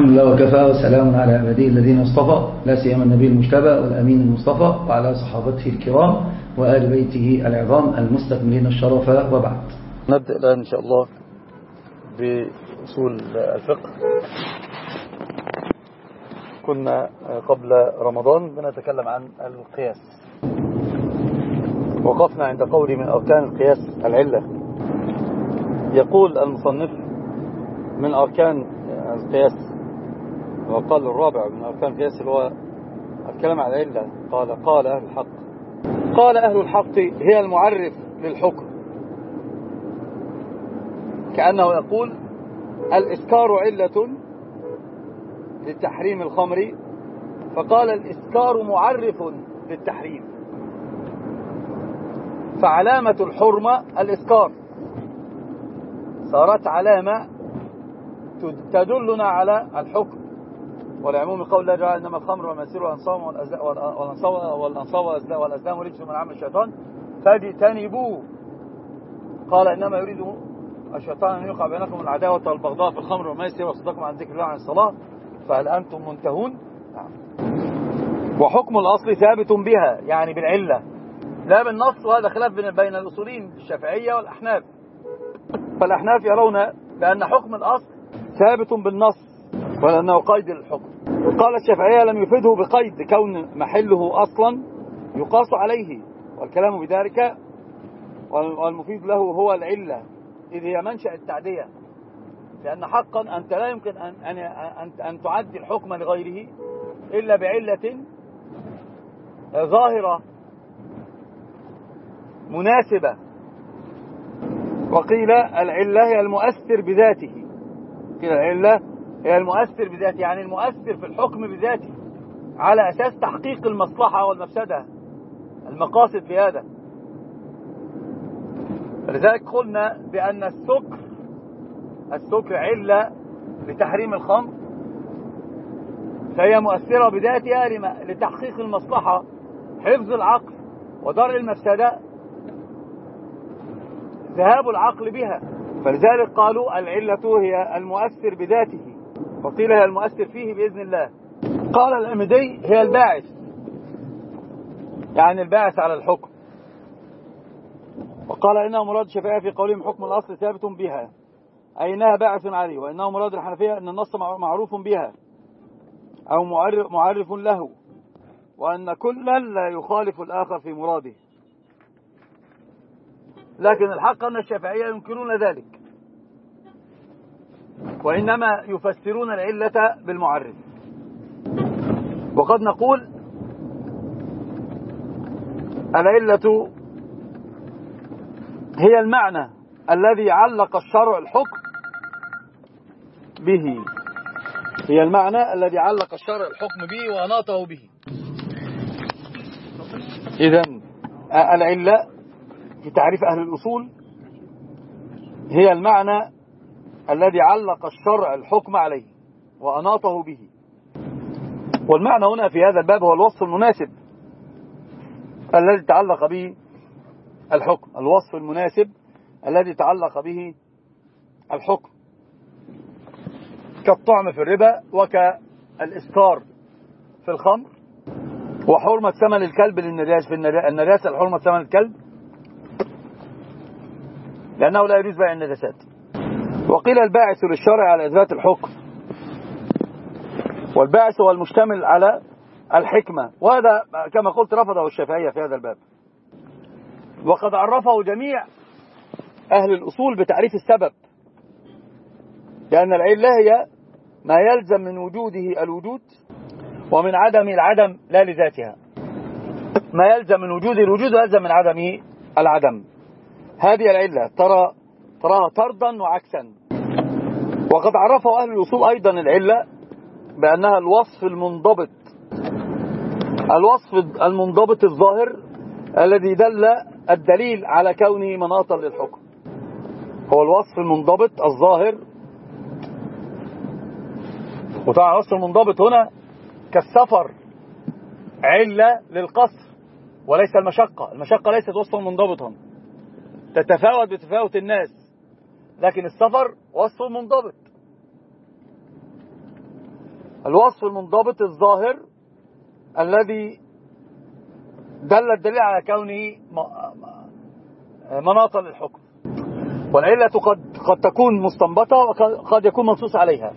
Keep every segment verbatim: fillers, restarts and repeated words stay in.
الحمد لله وكفى وسلام على عباده الذين اصطفى، لا سيما النبي المجتبى والأمين المصطفى وعلى صحابته الكرام وآل بيته العظام المستكملين الشرف، وبعد. نبدأ الآن إن شاء الله بأصول الفقه. كنا قبل رمضان بنتكلم عن القياس، وقفنا عند قول من أركان القياس العلة. يقول المصنف من أركان القياس، وقال الرابع من أركان القياس اللي هو الكلام على العلة. قال قال أهل الحق قال أهل الحق هي المعرف للحكم، كأنه يقول الإسكار علة لتحريم الخمر، فقال الإسكار معرف للتحريم، فعلامة الحرمة الإسكار، صارت علامة تدلنا على الحكم. والعموم قول الله تعالى إنما الخمر والميسر والأنصاب والأنصاب والأزلام رجس من عمل الشيطان فاجتنبوه. قال إنما يريد الشيطان أن يوقع بينكم العداوة والبغضاء في الخمر والميسر ويصدكم عن ذكر الله عن الصلاة فهل أنتم منتهون؟ وحكم الأصل ثابت بها، يعني بالعلة لا بالنص، وهذا خلاف بين الأصولين الشافعية والأحناف. فالأحناف يرون بأن حكم الأصل ثابت بالنص ولأنه قيد للحكم. قال الشافعية لم يفيده بقيد كون محله أصلا يقاس عليه، والكلام بذلك والمفيد له هو العلة، إذ هي منشأ التعدية، لأن حقا أنت لا يمكن أن, أن, أن, أن تعدي الحكم لغيره إلا بعلة ظاهرة مناسبة. وقيل العلة هي المؤثر بذاته، قيل العلة هي المؤثر بذاته، يعني المؤثر في الحكم بذاته على أساس تحقيق المصلحة والمفسدة، المقاصد في هذا. لذلك قلنا بأن السكر السكر علة لتحريم الخمر، فهي مؤثرة بذاتها لتحقيق المصلحة، حفظ العقل ودرء المفسدة، ذهاب العقل بها. فلذلك قالوا العلة هي المؤثر بذاته، وقيل هي المؤثر فيه بإذن الله. قال العمدي هي الباعث، يعني الباعث على الحكم. وقال إنه مراد الشافعية في قولهم حكم الأصل ثابت بها، أي إنها باعث عليه، وإنه مراد الحنفية أن النص معروف بها أو معرف, معرف له، وأن كلا لا يخالف الآخر في مراده. لكن الحق أن الشافعية ينكرون ذلك، وإنما يفسرون العلة بالمعرف. وقد نقول العلة هي المعنى الذي علق الشرع الحكم به، هي المعنى الذي علق الشرع الحكم به وأناطه به. إذن العلة في تعريف أهل الأصول هي المعنى الذي علق الشرع الحكم عليه وأناطه به. والمعنى هنا في هذا الباب هو الوصف المناسب الذي تعلق به الحكم، الوصف المناسب الذي تعلق به الحكم، كالطعم في الربا، وكالإسكار في الخمر، وحرمة ثمن الكلب للنجاسة، في النجاسة الحرمة ثمن الكلب لأنه لا يجوز بيع النجاسات. وقيل الباعث للشرع على إثبات الحكم، والباعث هو المشتمل على الحكمة، وهذا كما قلت رفضه الشافعية في هذا الباب. وقد عرفه جميع أهل الأصول بتعريف السبب، لأن العلة هي ما يلزم من وجوده الوجود ومن عدمه العدم لا لذاتها، ما يلزم من وجوده الوجود ويلزم من عدمه العدم. هذه العلة ترى تراها طردا وعكسا. وقد عرفه أهل الأصول أيضا العلة بأنها الوصف المنضبط، الوصف المنضبط الظاهر الذي دل الدليل على كونه مناطا للحكم، هو الوصف المنضبط الظاهر. وطبعا الوصف المنضبط هنا كالسفر علة للقصر وليس المشقة، المشقة ليست وصفا منضبطا، تتفاوت بتفاوت الناس، لكن السفر وصف منضبط. الوصف المنضبط الظاهر الذي دل الدليل على كونه مناطا للحكم. والعلة قد قد تكون مستنبطة وقد يكون منصوص عليها،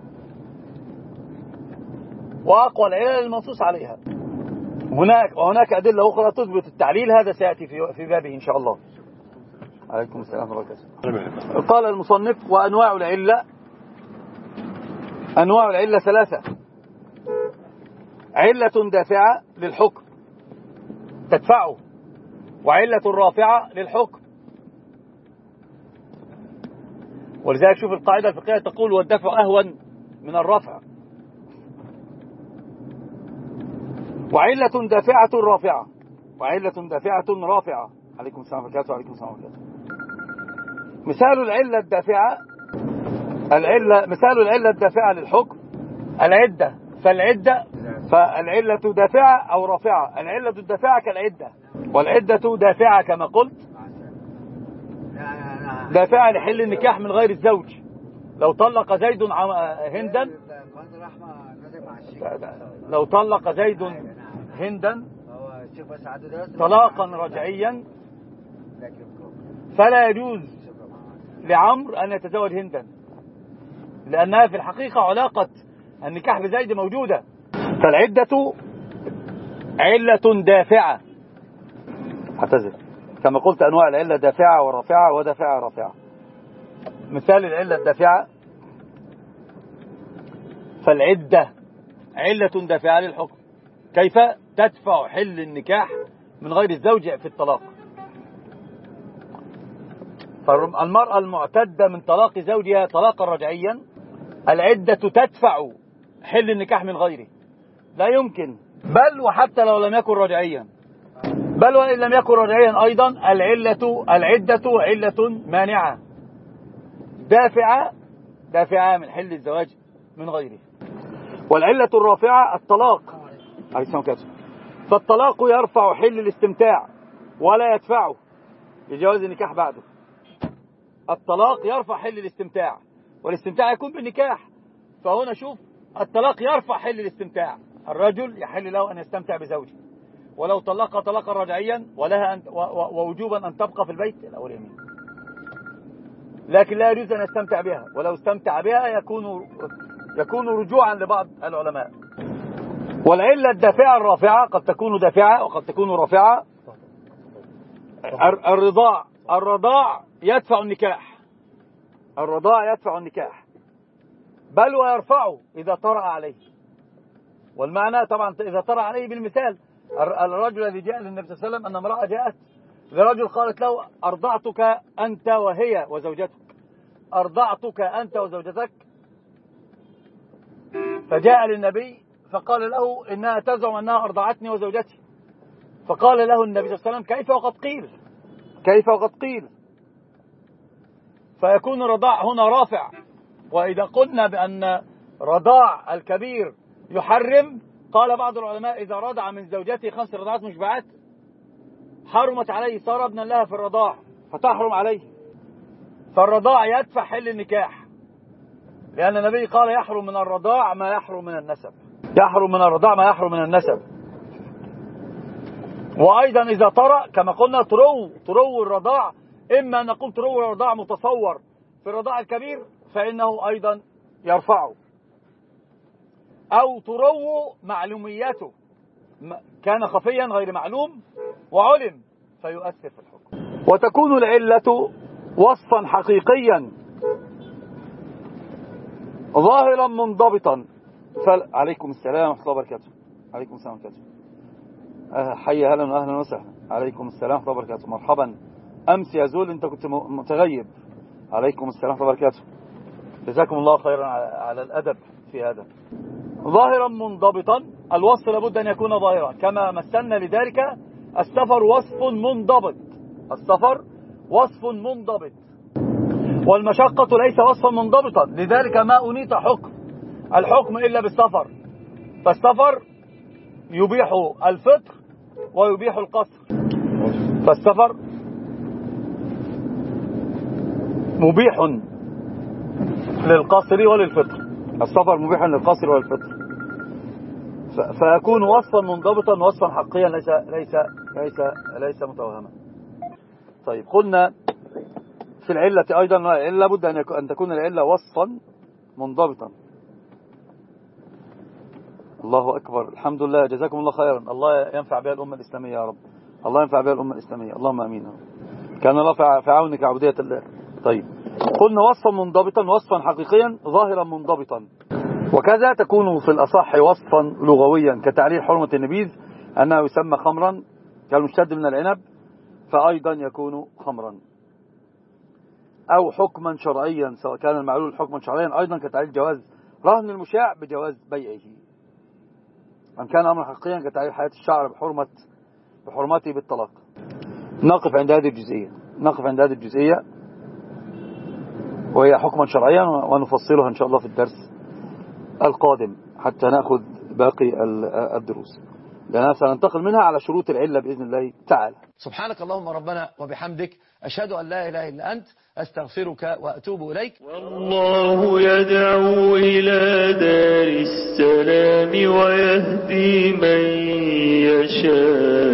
وأقوى العلل المنصوص عليها. هناك وهناك أدلة أخرى تثبت التعليل، هذا سيأتي في في بابه إن شاء الله. عليكم السلام ورحمة الله. قال المصنف: وأنواع العلة، أنواع العلة ثلاثة: علة دافعة للحكم تدفعه، وعلة رافعة للحكم. ولذلك شوف القاعدة الفقهية تقول: والدفع أهون من الرفع. وعلة دافعة رافعة، وعلة دافعة رافعة. عليكم السلام ورحمة الله وعليكم السلام ورحمة الله. مثال العلة الدافعة، العلة مثال العلة الدافعة للحكم العدة، فالعدة فالعلة دافعة أو رافعة. العلة الدافعة كالعدة، والعدة دافعة كما قلت، دافعة لحل النكاح من غير الزوج. لو طلق زيد هندا لو طلق زيد هندا طلاقا رجعيا فلا يجوز لعمرو أن يتزوج هندا، لأنها في الحقيقة علاقة النكاح بزيد موجودة. فالعدة علة دافعة، اعتذر كما قلت أنواع العلة: دافعة ورافعة ودافعة رافعة. مثال العلة الدافعة: فالعدة علة دافعة للحكم. كيف؟ تدفع حل النكاح من غير الزوج في الطلاق. فالمرأة المعتدة من طلاق زوجها طلاقا رجعيا، العدة تدفع حل النكاح من غيره، لا يمكن. بل وحتى لو لم يكن رجعيا، بل وإن لم يكن رجعيا أيضا، العلة العدة علة مانعة دافعة دافعة من حل الزواج من غيره. والعلة الرافعة الطلاق. فالطلاق يرفع حل الاستمتاع ولا يدفعه لجواز النكاح بعده. الطلاق يرفع حل الاستمتاع، والاستمتاع يكون بالنكاح. فهنا شوف، الطلاق يرفع حل الاستمتاع. الرجل يحل له أن يستمتع بزوجه ولو طلقها طلاقا رجعيا، ولها أن ووجوبا أن تبقى في البيت الأول يمين، لكن لا يجوز أن يستمتع بها، ولو استمتع بها يكون يكون رجوعا لبعض العلماء. والعلة الدافعة الرافعة قد تكون دافعة وقد تكون رافعة. الرضاع الرضاع يدفع النكاح، الرضاع يدفع النكاح، بل ويرفعه إذا طرأ عليه. والمعنى طبعا إذا طرأ عليه بالمثال: الرجل الذي جاء للنبي صلى الله عليه وسلم أن امرأة جاءت لرجل قالت له: أرضعتك أنت وهي وزوجتك، أرضعتك أنت وزوجتك. فجاء للنبي فقال له: إنها تزعم أنها أرضعتني وزوجتي. فقال له النبي صلى الله عليه وسلم: كيف وقد قيل كيف وقد قيل فيكون الرضاع هنا رافع. وإذا قلنا بأن رضاع الكبير يحرم، قال بعض العلماء: إذا رضع من زوجته خمس رضعات مشبعات حرمت عليه، صار ابنا لها في الرضاع فتحرم عليه. فالرضاع يدفع حل النكاح، لأن النبي قال: يحرم من الرضاع ما يحرم من النسب، يحرم من الرضاع ما يحرم من النسب. وأيضا إذا طرأ كما قلنا ترو ترو الرضاع، إما أن نقول ترو الرضاع متصور في الرضاع الكبير فإنه أيضا يرفعه، أو ترو معلوميته، كان خفيا غير معلوم وعلم فيؤثر في الحكم. وتكون العلة وصفا حقيقيا ظاهرا منضبطا. فل... عليكم السلام ورحمة الله وبركاته. عليكم السلام ورحمة الله وبركاته. أه حي هلا وأهلا وسهلا. عليكم السلام ورحمة الله وبركاته. مرحبا. أمس يا زول أنت كنت متغيب. عليكم السلام ورحمة الله وبركاته. جزاكم الله خيرا على الأدب في هذا. ظاهرا منضبطا، الوصف لابد أن يكون ظاهرا، كما مثلنا لذلك السفر وصف منضبط، السفر وصف منضبط، والمشقة ليس وصفا منضبطا، لذلك ما أنيط حكم الحكم إلا بالسفر. فالسفر يبيح الفطر ويبيح القصر، فالسفر مبيح للقصر وللفطر، السفر مبيح للقصر والفطر. فيكون وصفا منضبطا وصفا حقيا ليس ليس ليس ليس متوهما. طيب قلنا في العلة أيضا لابد أن تكون العلة وصفا منضبطا. الله أكبر، الحمد لله، جزاكم الله خيرا، الله ينفع بها الأمة الإسلامية يا رب، الله ينفع بها الأمة الإسلامية، اللهم أمين. كان الله في عونك عبودية الله. طيب قلنا وصفا منضبطا وصفا حقيقيا ظاهرا منضبطا. وكذا تكون في الأصح وصفا لغويا كتعليل حرمة النبيذ أنه يسمى خمرا كالمشتد من العنب، فأيضا يكون خمرا. أو حكما شرعيا سواء كان المعلول حكما شرعيا أيضا كتعليل جواز رهن المشاع بجواز بيعه. أن كان أمر حقيقيا كتعليل حياة الشعر بحرمة بحرمته بالطلاق. نقف عند هذه الجزئية نقف عند هذه الجزئية وهي حكما شرعيا، ونفصلها إن شاء الله في الدرس القادم حتى نأخذ باقي الدروس، لأننا سننتقل منها على شروط العلة بإذن الله تعالى. سبحانك اللهم ربنا وبحمدك، أشهد أن لا إله إلا أنت، أستغفرك وأتوب إليك. والله يدعو إلى دار السلام ويهدي من يشاء